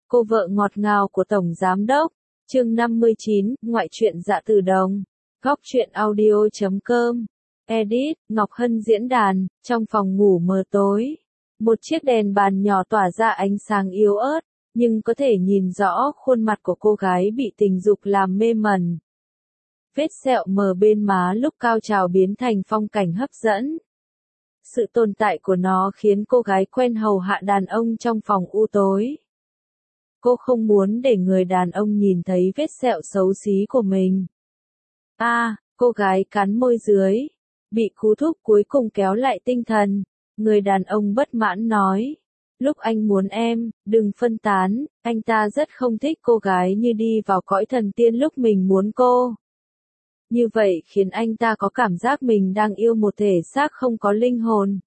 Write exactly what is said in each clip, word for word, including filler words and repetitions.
Cô vợ ngọt ngào của Tổng Giám Đốc. Chương năm mươi chín, Ngoại truyện Dạ Từ Đồng. Góc truyện audio chấm com. Edit, Ngọc Hân diễn đàn, trong phòng ngủ mờ tối. Một chiếc đèn bàn nhỏ tỏa ra ánh sáng yếu ớt, nhưng có thể nhìn rõ khuôn mặt của cô gái bị tình dục làm mê mẩn. Vết sẹo mờ bên má lúc cao trào biến thành phong cảnh hấp dẫn. Sự tồn tại của nó khiến cô gái quen hầu hạ đàn ông trong phòng u tối. Cô không muốn để người đàn ông nhìn thấy vết sẹo xấu xí của mình. A, à, cô gái cắn môi dưới, bị cú thúc cuối cùng kéo lại tinh thần. Người đàn ông bất mãn nói, lúc anh muốn em, đừng phân tán, anh ta rất không thích cô gái như đi vào cõi thần tiên lúc mình muốn cô. Như vậy khiến anh ta có cảm giác mình đang yêu một thể xác không có linh hồn.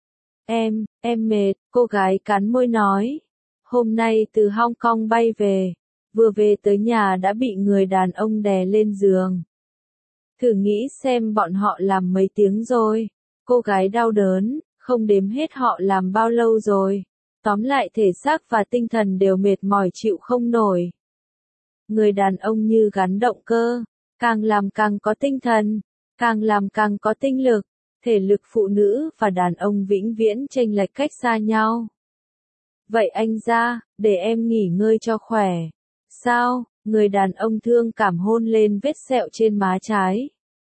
Em, em mệt, cô gái cắn môi nói. Hôm nay từ Hong Kong bay về, vừa về tới nhà đã bị người đàn ông đè lên giường. Thử nghĩ xem bọn họ làm mấy tiếng rồi. Cô gái đau đớn, không đếm hết họ làm bao lâu rồi. Tóm lại thể xác và tinh thần đều mệt mỏi chịu không nổi. Người đàn ông như gắn động cơ, càng làm càng có tinh thần, càng làm càng có tinh lực. Thể lực phụ nữ và đàn ông vĩnh viễn chênh lệch cách xa nhau. Vậy anh ra, để em nghỉ ngơi cho khỏe. Sao? Người đàn ông thương cảm hôn lên vết sẹo trên má trái.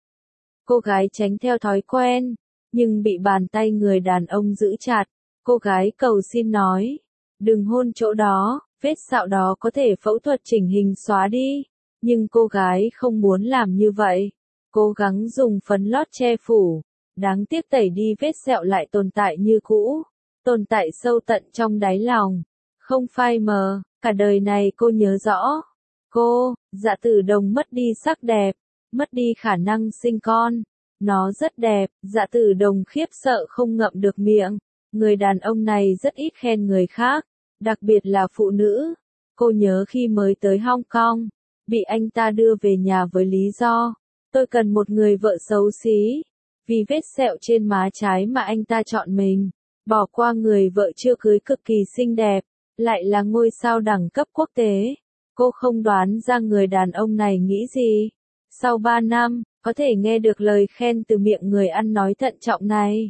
Cô gái tránh theo thói quen, nhưng bị bàn tay người đàn ông giữ chặt. Cô gái cầu xin nói, đừng hôn chỗ đó, vết sẹo đó có thể phẫu thuật chỉnh hình xóa đi. Nhưng cô gái không muốn làm như vậy. Cố gắng dùng phấn lót che phủ. Đáng tiếc tẩy đi vết sẹo lại tồn tại như cũ. Tồn tại sâu tận trong đáy lòng. Không phai mờ, cả đời này cô nhớ rõ. Cô, Dạ Từ Đồng mất đi sắc đẹp, mất đi khả năng sinh con. Nó rất đẹp, Dạ Từ Đồng khiếp sợ không ngậm được miệng. Người đàn ông này rất ít khen người khác, đặc biệt là phụ nữ. Cô nhớ khi mới tới Hong Kong, bị anh ta đưa về nhà với lý do, tôi cần một người vợ xấu xí. Vì vết sẹo trên má trái mà anh ta chọn mình. Bỏ qua người vợ chưa cưới cực kỳ xinh đẹp, lại là ngôi sao đẳng cấp quốc tế. Cô không đoán ra người đàn ông này nghĩ gì. Sau ba năm, có thể nghe được lời khen từ miệng người ăn nói thận trọng này.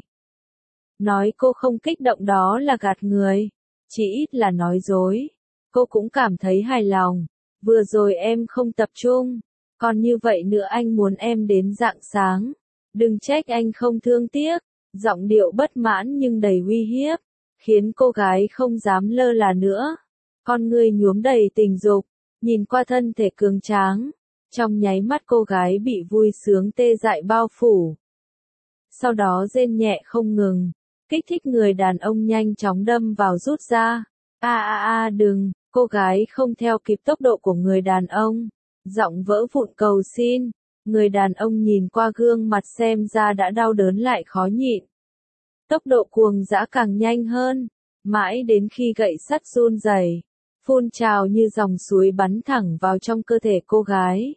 Nói cô không kích động đó là gạt người, chỉ ít là nói dối. Cô cũng cảm thấy hài lòng. Vừa rồi em không tập trung, còn như vậy nữa anh muốn em đến rạng sáng. Đừng trách anh không thương tiếc. Giọng điệu bất mãn nhưng đầy uy hiếp, khiến cô gái không dám lơ là nữa. Con người nhuốm đầy tình dục, nhìn qua thân thể cường tráng. Trong nháy mắt cô gái bị vui sướng tê dại bao phủ. Sau đó rên nhẹ không ngừng, kích thích người đàn ông nhanh chóng đâm vào rút ra. A a a đừng, cô gái không theo kịp tốc độ của người đàn ông. Giọng vỡ vụn cầu xin. Người đàn ông nhìn qua gương mặt xem ra đã đau đớn lại khó nhịn. Tốc độ cuồng dã càng nhanh hơn, mãi đến khi gậy sắt run rẩy, phun trào như dòng suối bắn thẳng vào trong cơ thể cô gái.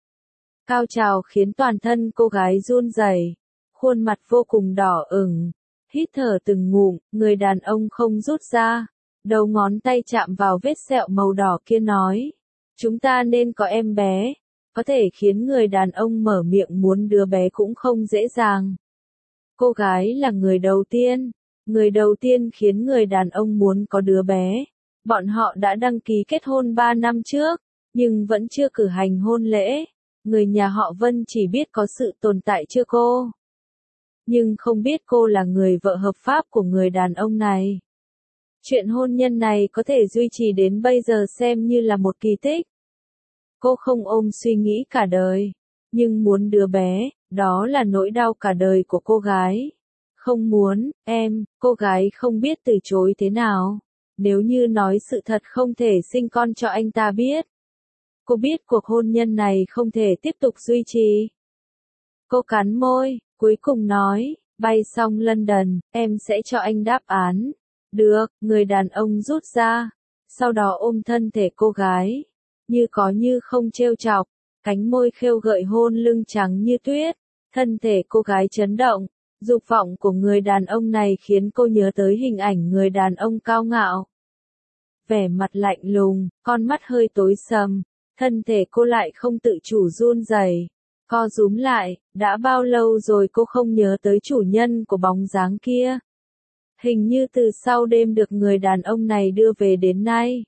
Cao trào khiến toàn thân cô gái run rẩy, khuôn mặt vô cùng đỏ ửng, hít thở từng ngụm, người đàn ông không rút ra, đầu ngón tay chạm vào vết sẹo màu đỏ kia nói, chúng ta nên có em bé. Có thể khiến người đàn ông mở miệng muốn đứa bé cũng không dễ dàng. Cô gái là người đầu tiên, người đầu tiên khiến người đàn ông muốn có đứa bé. Bọn họ đã đăng ký kết hôn ba năm trước, nhưng vẫn chưa cử hành hôn lễ. Người nhà họ Vân chỉ biết có sự tồn tại chưa cô, nhưng không biết cô là người vợ hợp pháp của người đàn ông này. Chuyện hôn nhân này có thể duy trì đến bây giờ xem như là một kỳ tích. Cô không ôm suy nghĩ cả đời, nhưng muốn đứa bé, đó là nỗi đau cả đời của cô gái. Không muốn, em, cô gái không biết từ chối thế nào. Nếu như nói sự thật không thể sinh con cho anh ta biết. Cô biết cuộc hôn nhân này không thể tiếp tục duy trì. Cô cắn môi, cuối cùng nói, bay xong London, em sẽ cho anh đáp án. Được, người đàn ông rút ra, sau đó ôm thân thể cô gái. Như có như không trêu chọc, cánh môi khêu gợi hôn lưng trắng như tuyết, thân thể cô gái chấn động, dục vọng của người đàn ông này khiến cô nhớ tới hình ảnh người đàn ông cao ngạo. vẻ mặt lạnh lùng, con mắt hơi tối sầm, thân thể cô lại không tự chủ run rẩy, co rúm lại, đã bao lâu rồi cô không nhớ tới chủ nhân của bóng dáng kia. Hình như từ sau đêm được người đàn ông này đưa về đến nay.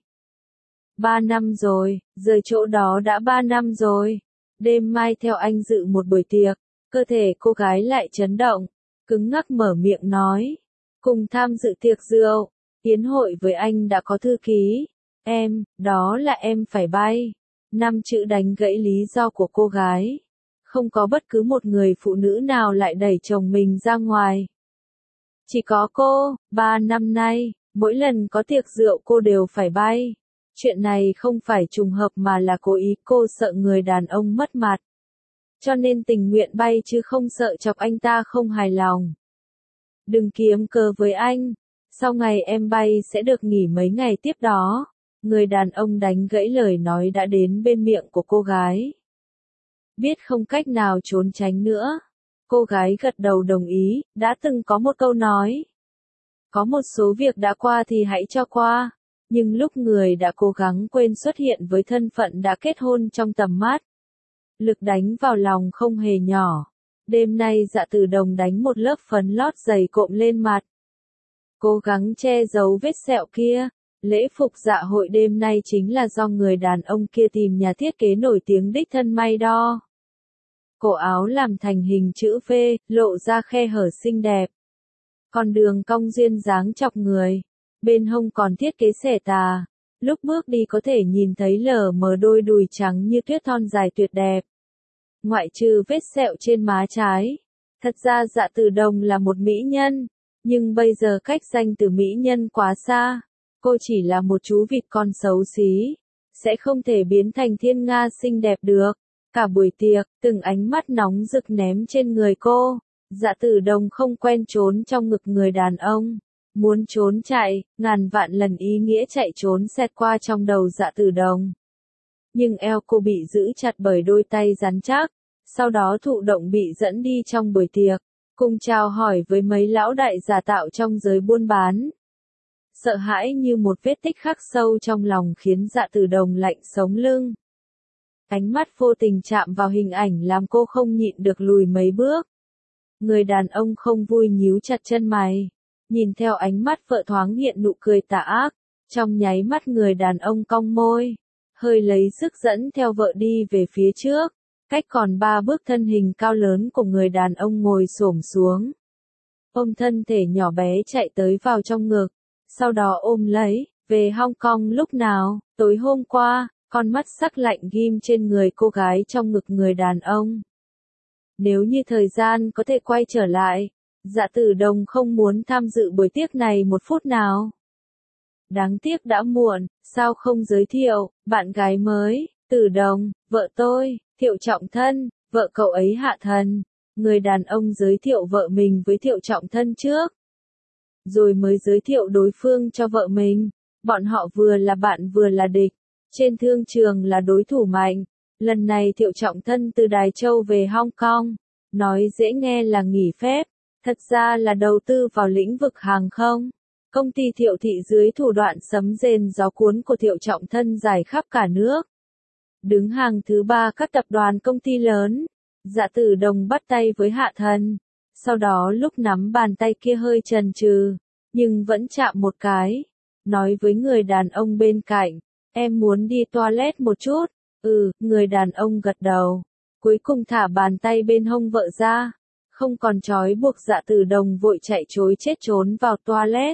Ba năm rồi, rời chỗ đó đã ba năm rồi. Đêm mai theo anh dự một buổi tiệc, cơ thể cô gái lại chấn động, cứng ngắc mở miệng nói. Cùng tham dự tiệc rượu, yến hội với anh đã có thư ký. Em, đó là em phải bay. Năm chữ đánh gãy lý do của cô gái. Không có bất cứ một người phụ nữ nào lại đẩy chồng mình ra ngoài. Chỉ có cô, ba năm nay, mỗi lần có tiệc rượu cô đều phải bay. Chuyện này không phải trùng hợp mà là cố ý, cô sợ người đàn ông mất mặt. Cho nên tình nguyện bay chứ không sợ chọc anh ta không hài lòng. Đừng kiếm cớ với anh, sau ngày em bay sẽ được nghỉ mấy ngày tiếp đó. Người đàn ông đánh gãy lời nói đã đến bên miệng của cô gái. Biết không cách nào trốn tránh nữa. Cô gái gật đầu đồng ý, đã từng có một câu nói. Có một số việc đã qua thì hãy cho qua. Nhưng lúc người đã cố gắng quên xuất hiện với thân phận đã kết hôn trong tầm mắt. Lực đánh vào lòng không hề nhỏ. Đêm nay Dạ Từ Đồng đánh một lớp phấn lót dày cộm lên mặt. Cố gắng che giấu vết sẹo kia. Lễ phục dạ hội đêm nay chính là do người đàn ông kia tìm nhà thiết kế nổi tiếng đích thân may đo. Cổ áo làm thành hình chữ V, lộ ra khe hở xinh đẹp. Còn đường cong duyên dáng chọc người. Bên hông còn thiết kế xẻ tà. Lúc bước đi có thể nhìn thấy lờ mờ đôi đùi trắng như tuyết thon dài tuyệt đẹp. Ngoại trừ vết sẹo trên má trái. Thật ra Dạ Từ Đồng là một mỹ nhân. Nhưng bây giờ cách danh từ mỹ nhân quá xa. Cô chỉ là một chú vịt con xấu xí. Sẽ không thể biến thành thiên nga xinh đẹp được. Cả buổi tiệc, từng ánh mắt nóng rực ném trên người cô. Dạ Từ Đồng không quen trốn trong ngực người đàn ông. Muốn trốn chạy, ngàn vạn lần ý nghĩa chạy trốn xẹt qua trong đầu Dạ Từ Đồng. Nhưng eo cô bị giữ chặt bởi đôi tay rắn chắc. Sau đó thụ động bị dẫn đi trong buổi tiệc. Cùng chào hỏi với mấy lão đại giả tạo trong giới buôn bán. Sợ hãi như một vết tích khắc sâu trong lòng khiến Dạ Từ Đồng lạnh sống lưng. Ánh mắt vô tình chạm vào hình ảnh làm cô không nhịn được lùi mấy bước. Người đàn ông không vui nhíu chặt chân mày. Nhìn theo ánh mắt vợ thoáng hiện nụ cười tà ác. Trong nháy mắt người đàn ông cong môi. Hơi lấy sức dẫn theo vợ đi về phía trước. Cách còn ba bước thân hình cao lớn của người đàn ông ngồi xổm xuống. Ôm thân thể nhỏ bé chạy tới vào trong ngực. Sau đó ôm lấy, về Hong Kong lúc nào, tối hôm qua, con mắt sắc lạnh ghim trên người cô gái trong ngực người đàn ông. Nếu như thời gian có thể quay trở lại, Dạ Từ Đồng không muốn tham dự buổi tiệc này một phút nào. Đáng tiếc đã muộn, sao không giới thiệu, bạn gái mới, Từ Đồng, vợ tôi, Thiệu Trọng Thân, vợ cậu ấy Hạ Thần. Người đàn ông giới thiệu vợ mình với Thiệu Trọng Thân trước. Rồi mới giới thiệu đối phương cho vợ mình. Bọn họ vừa là bạn vừa là địch. Trên thương trường là đối thủ mạnh. Lần này Thiệu Trọng Thân từ Đài Châu về Hong Kong. Nói dễ nghe là nghỉ phép. Thật ra là đầu tư vào lĩnh vực hàng không. Công ty Thiệu Thị dưới thủ đoạn sấm rền gió cuốn của Thiệu Trọng Thân dài khắp cả nước. Đứng hàng thứ ba các tập đoàn công ty lớn. Dạ Từ Đồng bắt tay với Hạ Thần. Sau đó lúc nắm bàn tay kia hơi chần chừ, nhưng vẫn chạm một cái. Nói với người đàn ông bên cạnh, em muốn đi toilet một chút. Ừ, người đàn ông gật đầu. Cuối cùng thả bàn tay bên hông vợ ra. Không còn trói buộc Dạ Từ Đồng vội chạy chối chết trốn vào toilet.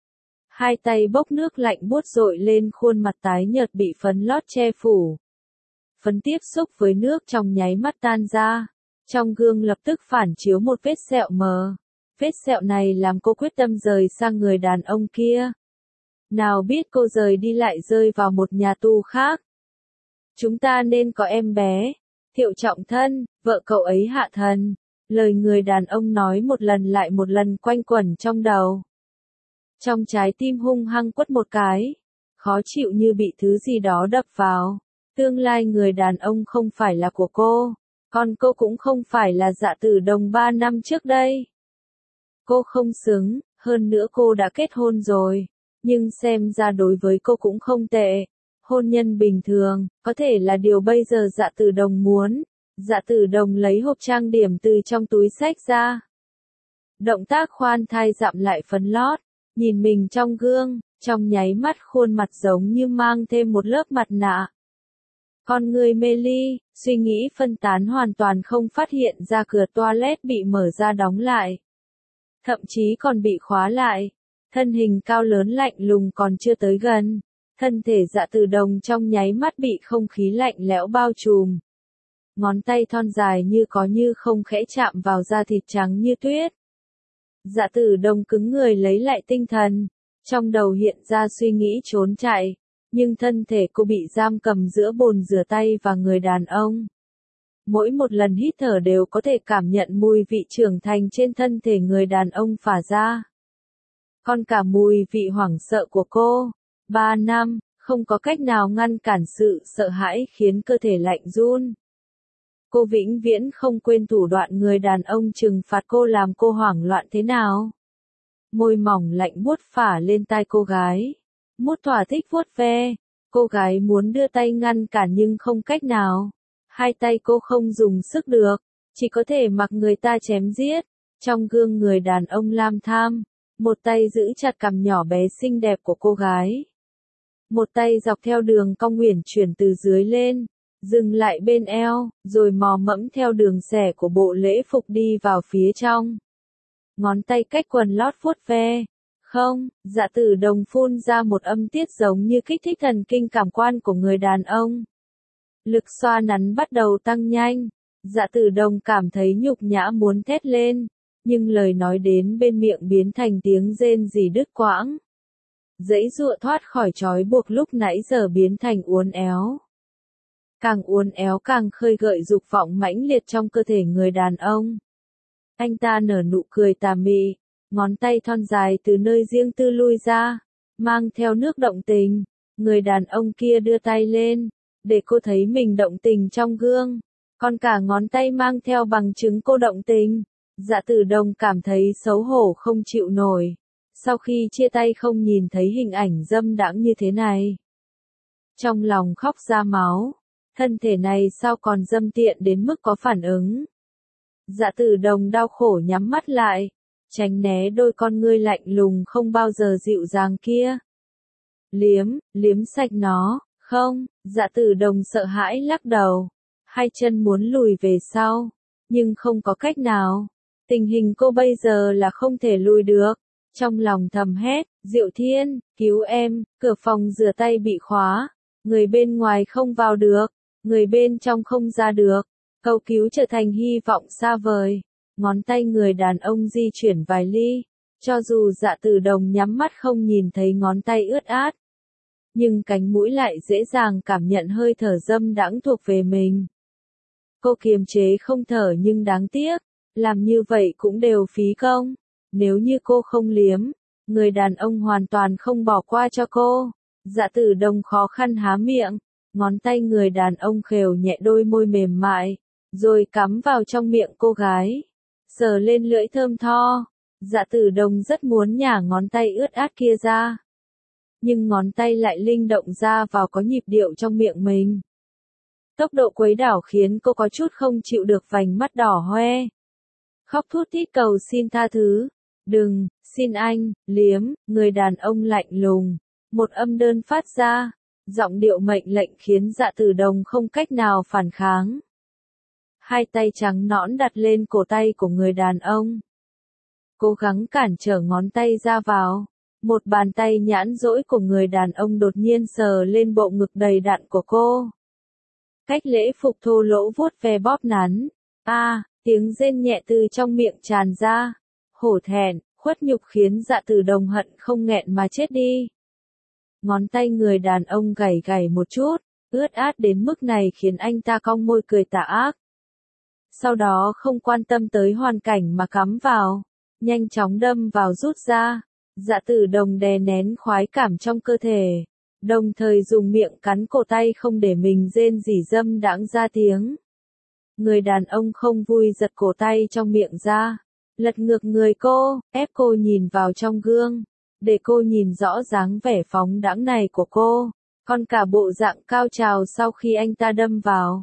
Hai tay bốc nước lạnh buốt dội lên khuôn mặt tái nhợt bị phấn lót che phủ. Phấn tiếp xúc với nước trong nháy mắt tan ra. Trong gương lập tức phản chiếu một vết sẹo mờ. Vết sẹo này làm cô quyết tâm rời sang người đàn ông kia. Nào biết cô rời đi lại rơi vào một nhà tù khác. Chúng ta nên có em bé. Thiệu Trọng Thân, vợ cậu ấy Hạ Thần. Lời người đàn ông nói một lần lại một lần quanh quẩn trong đầu. Trong trái tim hung hăng quất một cái. Khó chịu như bị thứ gì đó đập vào. Tương lai người đàn ông không phải là của cô. Còn cô cũng không phải là Dạ Từ Đồng ba năm trước đây. Cô không xứng, hơn nữa cô đã kết hôn rồi. Nhưng xem ra đối với cô cũng không tệ. Hôn nhân bình thường, có thể là điều bây giờ Dạ Tử Đồng muốn. Dạ Tử Đồng lấy hộp trang điểm từ trong túi xách ra. Động tác khoan thai dặm lại phấn lót, nhìn mình trong gương, trong nháy mắt khuôn mặt giống như mang thêm một lớp mặt nạ. Con người mê ly, suy nghĩ phân tán hoàn toàn không phát hiện ra cửa toilet bị mở ra đóng lại. Thậm chí còn bị khóa lại. Thân hình cao lớn lạnh lùng còn chưa tới gần. Thân thể Dạ Tử Đồng trong nháy mắt bị không khí lạnh lẽo bao trùm. Ngón tay thon dài như có như không khẽ chạm vào da thịt trắng như tuyết. Dạ Tử Đồng cứng người lấy lại tinh thần. Trong đầu hiện ra suy nghĩ trốn chạy. Nhưng thân thể cô bị giam cầm giữa bồn rửa tay và người đàn ông. Mỗi một lần hít thở đều có thể cảm nhận mùi vị trưởng thành trên thân thể người đàn ông phả ra. Còn cả mùi vị hoảng sợ của cô. Ba năm, không có cách nào ngăn cản sự sợ hãi khiến cơ thể lạnh run. Cô vĩnh viễn không quên thủ đoạn người đàn ông trừng phạt cô làm cô hoảng loạn thế nào. Môi mỏng lạnh buốt phả lên tai cô gái. Mút thỏa thích vuốt ve. Cô gái muốn đưa tay ngăn cản nhưng không cách nào. Hai tay cô không dùng sức được. Chỉ có thể mặc người ta chém giết. Trong gương người đàn ông lam tham. Một tay giữ chặt cằm nhỏ bé xinh đẹp của cô gái. Một tay dọc theo đường cong uyển chuyển từ dưới lên. Dừng lại bên eo, rồi mò mẫm theo đường xẻ của bộ lễ phục đi vào phía trong. Ngón tay cách quần lót vuốt ve. Không, Dạ Tử Đồng phun ra một âm tiết giống như kích thích thần kinh cảm quan của người đàn ông. Lực xoa nắn bắt đầu tăng nhanh. Dạ Tử Đồng cảm thấy nhục nhã muốn thét lên. Nhưng lời nói đến bên miệng biến thành tiếng rên rỉ đứt quãng. Dãy dụa thoát khỏi trói buộc lúc nãy giờ biến thành uốn éo. Càng uốn éo càng khơi gợi dục vọng mãnh liệt trong cơ thể người đàn ông. Anh ta nở nụ cười tà mị, ngón tay thon dài từ nơi riêng tư lui ra, mang theo nước động tình. Người đàn ông kia đưa tay lên, để cô thấy mình động tình trong gương, còn cả ngón tay mang theo bằng chứng cô động tình. Dạ Tử Đồng cảm thấy xấu hổ không chịu nổi. Sau khi chia tay không nhìn thấy hình ảnh dâm đãng như thế này. Trong lòng khóc ra máu. Thân thể này sao còn dâm tiện đến mức có phản ứng. Dạ Tử Đồng đau khổ nhắm mắt lại. Tránh né đôi con ngươi lạnh lùng không bao giờ dịu dàng kia. Liếm, liếm sạch nó. Không, Dạ Tử Đồng sợ hãi lắc đầu. Hai chân muốn lùi về sau. Nhưng không có cách nào. Tình hình cô bây giờ là không thể lùi được. Trong lòng thầm hét, Diệu Thiên, cứu em, cửa phòng rửa tay bị khóa. Người bên ngoài không vào được. Người bên trong không ra được. Cầu cứu trở thành hy vọng xa vời. Ngón tay người đàn ông di chuyển vài ly. Cho dù Dạ Tử Đồng nhắm mắt không nhìn thấy ngón tay ướt át. Nhưng cánh mũi lại dễ dàng cảm nhận hơi thở dâm đãng thuộc về mình. Cô kiềm chế không thở nhưng đáng tiếc. Làm như vậy cũng đều phí công. Nếu như cô không liếm, người đàn ông hoàn toàn không bỏ qua cho cô. Dạ Tử Đồng khó khăn há miệng. Ngón tay người đàn ông khều nhẹ đôi môi mềm mại, rồi cắm vào trong miệng cô gái. Sờ lên lưỡi thơm tho. Dạ Tử Đồng rất muốn nhả ngón tay ướt át kia ra. Nhưng ngón tay lại linh động ra vào có nhịp điệu trong miệng mình. Tốc độ quấy đảo khiến cô có chút không chịu được vành mắt đỏ hoe. Khóc thút thít cầu xin tha thứ. Đừng, xin anh, liếm, người đàn ông lạnh lùng. Một âm đơn phát ra. Giọng điệu mệnh lệnh khiến Dạ Tử Đồng không cách nào phản kháng. Hai tay trắng nõn đặt lên cổ tay của người đàn ông. Cố gắng cản trở ngón tay ra vào. Một bàn tay nhãn dỗi của người đàn ông đột nhiên sờ lên bộ ngực đầy đặn của cô. Cách lễ phục thô lỗ vuốt ve bóp nắn. A, à, tiếng rên nhẹ từ trong miệng tràn ra. Hổ thẹn, khuất nhục khiến Dạ Tử Đồng hận không nghẹn mà chết đi. Ngón tay người đàn ông gảy gảy một chút, ướt át đến mức này khiến anh ta cong môi cười tà ác. Sau đó không quan tâm tới hoàn cảnh mà cắm vào, nhanh chóng đâm vào rút ra. Dạ Tử Đồng đè nén khoái cảm trong cơ thể, đồng thời dùng miệng cắn cổ tay không để mình rên rỉ dâm đãng ra tiếng. Người đàn ông không vui giật cổ tay trong miệng ra, lật ngược người cô, ép cô nhìn vào trong gương. để cô nhìn rõ dáng vẻ phóng đãng này của cô, còn cả bộ dạng cao trào sau khi anh ta đâm vào.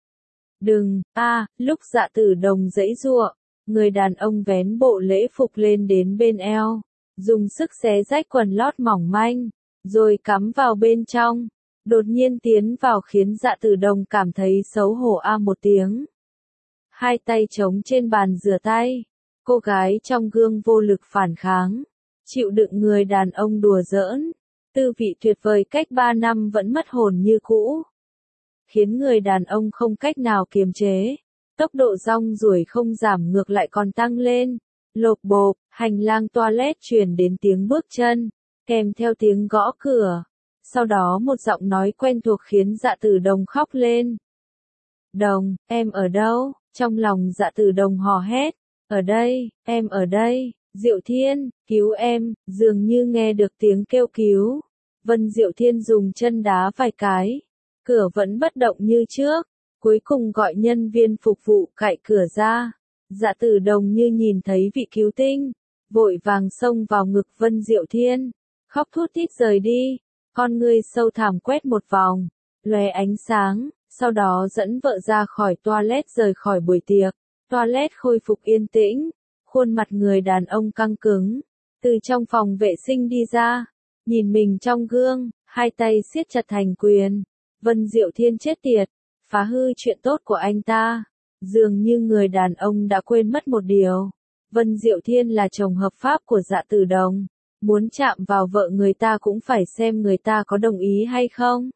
Đừng, a, à, lúc Dạ Tử Đồng giãy giụa, người đàn ông vén bộ lễ phục lên đến bên eo, dùng sức xé rách quần lót mỏng manh, rồi cắm vào bên trong, đột nhiên tiến vào khiến Dạ Tử Đồng cảm thấy xấu hổ a một tiếng. Hai tay chống trên bàn rửa tay, cô gái trong gương vô lực phản kháng, chịu đựng người đàn ông đùa giỡn, tư vị tuyệt vời cách ba năm vẫn mất hồn như cũ, khiến người đàn ông không cách nào kiềm chế. Tốc độ rong ruổi không giảm ngược lại còn tăng lên. Lộp bộp, hành lang toilet truyền đến tiếng bước chân, kèm theo tiếng gõ cửa. Sau đó một giọng nói quen thuộc khiến Dạ Tử Đồng khóc lên. Đồng, em ở đâu? Trong lòng Dạ Tử Đồng hò hét. Ở đây, em ở đây, Diệu Thiên, cứu em, dường như nghe được tiếng kêu cứu. Vân Diệu Thiên dùng chân đá vài cái. Cửa vẫn bất động như trước. Cuối cùng gọi nhân viên phục vụ cạy cửa ra. Dạ Tử Đồng như nhìn thấy vị cứu tinh, vội vàng xông vào ngực Vân Diệu Thiên, khóc thút thít rời đi, con ngươi sâu thẳm quét một vòng, lóe ánh sáng, sau đó dẫn vợ ra khỏi toilet rời khỏi buổi tiệc. Toilet khôi phục yên tĩnh, khuôn mặt người đàn ông căng cứng, từ trong phòng vệ sinh đi ra, nhìn mình trong gương, hai tay siết chặt thành quyền. Vân Diệu Thiên chết tiệt, phá hư chuyện tốt của anh ta. Dường như người đàn ông đã quên mất một điều. Vân Diệu Thiên là chồng hợp pháp của Dạ Tử Đồng. Muốn chạm vào vợ người ta cũng phải xem người ta có đồng ý hay không.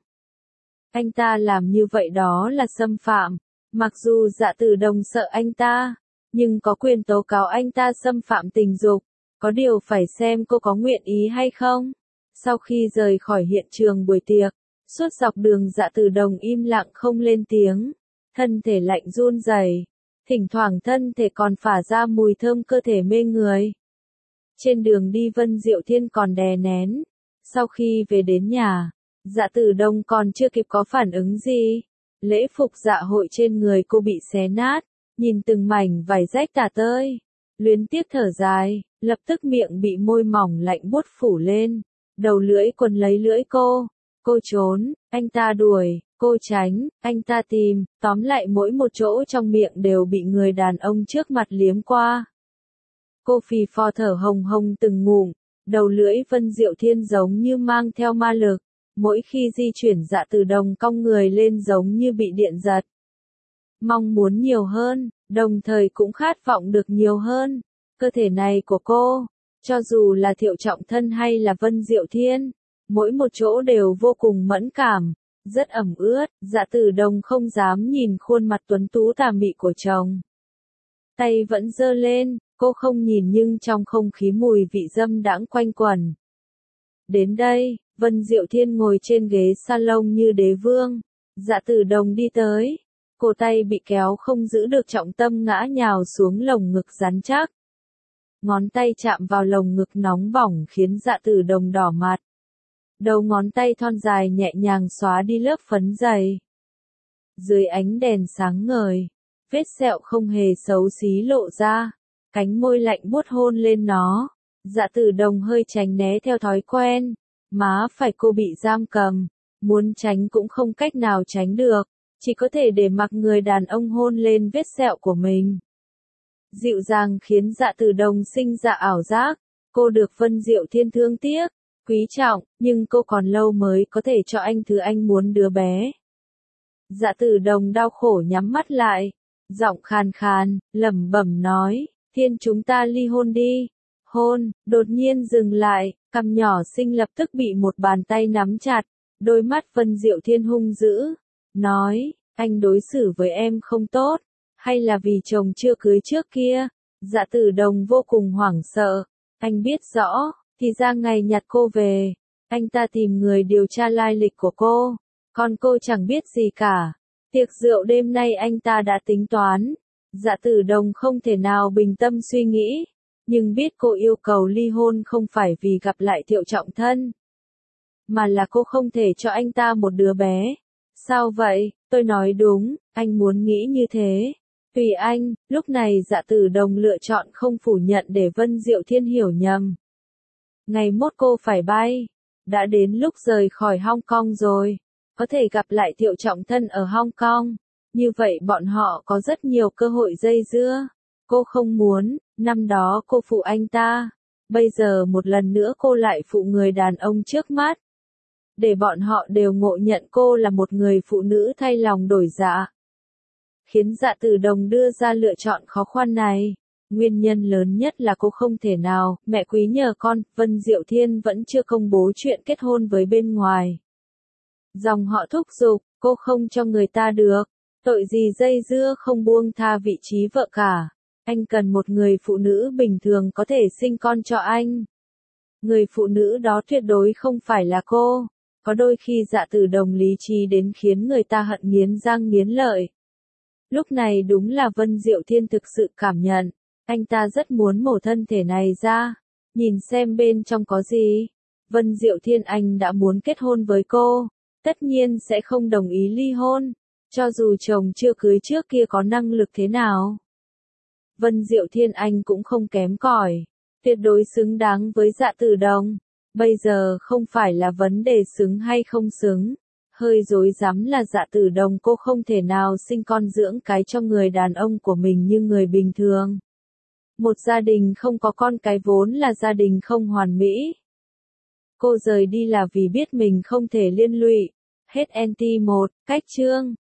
Anh ta làm như vậy đó là xâm phạm. Mặc dù Dạ Tử Đồng sợ anh ta, nhưng có quyền tố cáo anh ta xâm phạm tình dục. Có điều phải xem cô có nguyện ý hay không. Sau khi rời khỏi hiện trường buổi tiệc, suốt dọc đường Dạ Tử Đồng im lặng không lên tiếng. Thân thể lạnh run rẩy, thỉnh thoảng thân thể còn phả ra mùi thơm cơ thể mê người. Trên đường đi Vân Diệu Thiên còn đè nén. Sau khi về đến nhà, Dạ Tử Đồng còn chưa kịp có phản ứng gì. Lễ phục dạ hội trên người cô bị xé nát, nhìn từng mảnh vải rách tả tơi. Luyến tiếc thở dài, lập tức miệng bị môi mỏng lạnh buốt phủ lên. Đầu lưỡi quấn lấy lưỡi cô. Cô trốn, anh ta đuổi. Cô tránh, anh ta tìm, tóm lại mỗi một chỗ trong miệng đều bị người đàn ông trước mặt liếm qua. Cô phì phò thở hồng hồng từng ngụm, đầu lưỡi Vân Diệu Thiên giống như mang theo ma lực, mỗi khi di chuyển Dạ Tử Đồng cong người lên giống như bị điện giật. Mong muốn nhiều hơn, đồng thời cũng khát vọng được nhiều hơn. Cơ thể này của cô, cho dù là Thiệu Trọng Thân hay là Vân Diệu Thiên, mỗi một chỗ đều vô cùng mẫn cảm. Rất ẩm ướt, Dạ Tử Đồng không dám nhìn khuôn mặt tuấn tú tà mị của chồng. Tay vẫn giơ lên, cô không nhìn nhưng trong không khí mùi vị dâm đãng quanh quẩn. Đến đây, Vân Diệu Thiên ngồi trên ghế salon như đế vương. Dạ Tử Đồng đi tới. Cổ tay bị kéo không giữ được trọng tâm ngã nhào xuống lồng ngực rắn chắc. Ngón tay chạm vào lồng ngực nóng bỏng khiến Dạ Tử Đồng đỏ mặt. Đầu ngón tay thon dài nhẹ nhàng xóa đi lớp phấn dày. Dưới ánh đèn sáng ngời, vết sẹo không hề xấu xí lộ ra, cánh môi lạnh buốt hôn lên nó. Dạ Tử Đồng hơi tránh né theo thói quen, má phải cô bị giam cầm, muốn tránh cũng không cách nào tránh được, chỉ có thể để mặc người đàn ông hôn lên vết sẹo của mình. Dịu dàng khiến Dạ Tử Đồng sinh ra ảo giác, cô được Vân Diệu Thiên thương tiếc, quý trọng, nhưng cô còn lâu mới có thể cho anh thứ anh muốn đứa bé. Dạ Tử Đồng đau khổ nhắm mắt lại, giọng khàn khàn, lẩm bẩm nói, Thiên chúng ta ly hôn đi. Hôn, đột nhiên dừng lại, cằm nhỏ xinh lập tức bị một bàn tay nắm chặt, đôi mắt Vân Diệu Thiên hung dữ, nói, anh đối xử với em không tốt, hay là vì chồng chưa cưới trước kia? Dạ Tử Đồng vô cùng hoảng sợ, anh biết rõ. Thì ra ngày nhặt cô về, anh ta tìm người điều tra lai lịch của cô, còn cô chẳng biết gì cả. Tiệc rượu đêm nay anh ta đã tính toán. Dạ Tử Đồng không thể nào bình tâm suy nghĩ, nhưng biết cô yêu cầu ly hôn không phải vì gặp lại Thiệu Trọng Thân, mà là cô không thể cho anh ta một đứa bé. Sao vậy? Tôi nói đúng, anh muốn nghĩ như thế. Tùy anh. Lúc này Dạ Tử Đồng lựa chọn không phủ nhận để Vân Diệu Thiên hiểu nhầm. Ngày mốt cô phải bay. Đã đến lúc rời khỏi Hong Kong rồi. Có thể gặp lại Thiệu Trọng Thân ở Hong Kong. Như vậy bọn họ có rất nhiều cơ hội dây dưa. Cô không muốn, năm đó cô phụ anh ta. Bây giờ một lần nữa cô lại phụ người đàn ông trước mắt. Để bọn họ đều ngộ nhận cô là một người phụ nữ thay lòng đổi dạ. Khiến Dạ Tử Đồng đưa ra lựa chọn khó khăn này. Nguyên nhân lớn nhất là cô không thể nào, mẹ quý nhờ con, Vân Diệu Thiên vẫn chưa công bố chuyện kết hôn với bên ngoài. Dòng họ thúc giục, cô không cho người ta được. Tội gì dây dưa không buông tha vị trí vợ cả. Anh cần một người phụ nữ bình thường có thể sinh con cho anh. Người phụ nữ đó tuyệt đối không phải là cô. Có đôi khi Dạ Tử Đồng lý trí đến khiến người ta hận nghiến răng nghiến lợi. Lúc này đúng là Vân Diệu Thiên thực sự cảm nhận. Anh ta rất muốn mổ thân thể này ra. Nhìn xem bên trong có gì. Vân Diệu Thiên anh đã muốn kết hôn với cô. Tất nhiên sẽ không đồng ý ly hôn. Cho dù chồng chưa cưới trước kia có năng lực thế nào. Vân Diệu Thiên anh cũng không kém cỏi. Tuyệt đối xứng đáng với Dạ Tử Đồng. Bây giờ không phải là vấn đề xứng hay không xứng. Hơi dối rắm là Dạ Tử Đồng cô không thể nào sinh con dưỡng cái cho người đàn ông của mình như người bình thường. Một gia đình không có con cái vốn là gia đình không hoàn mỹ. Cô rời đi là vì biết mình không thể liên lụy. Hết en tê một, cách chương.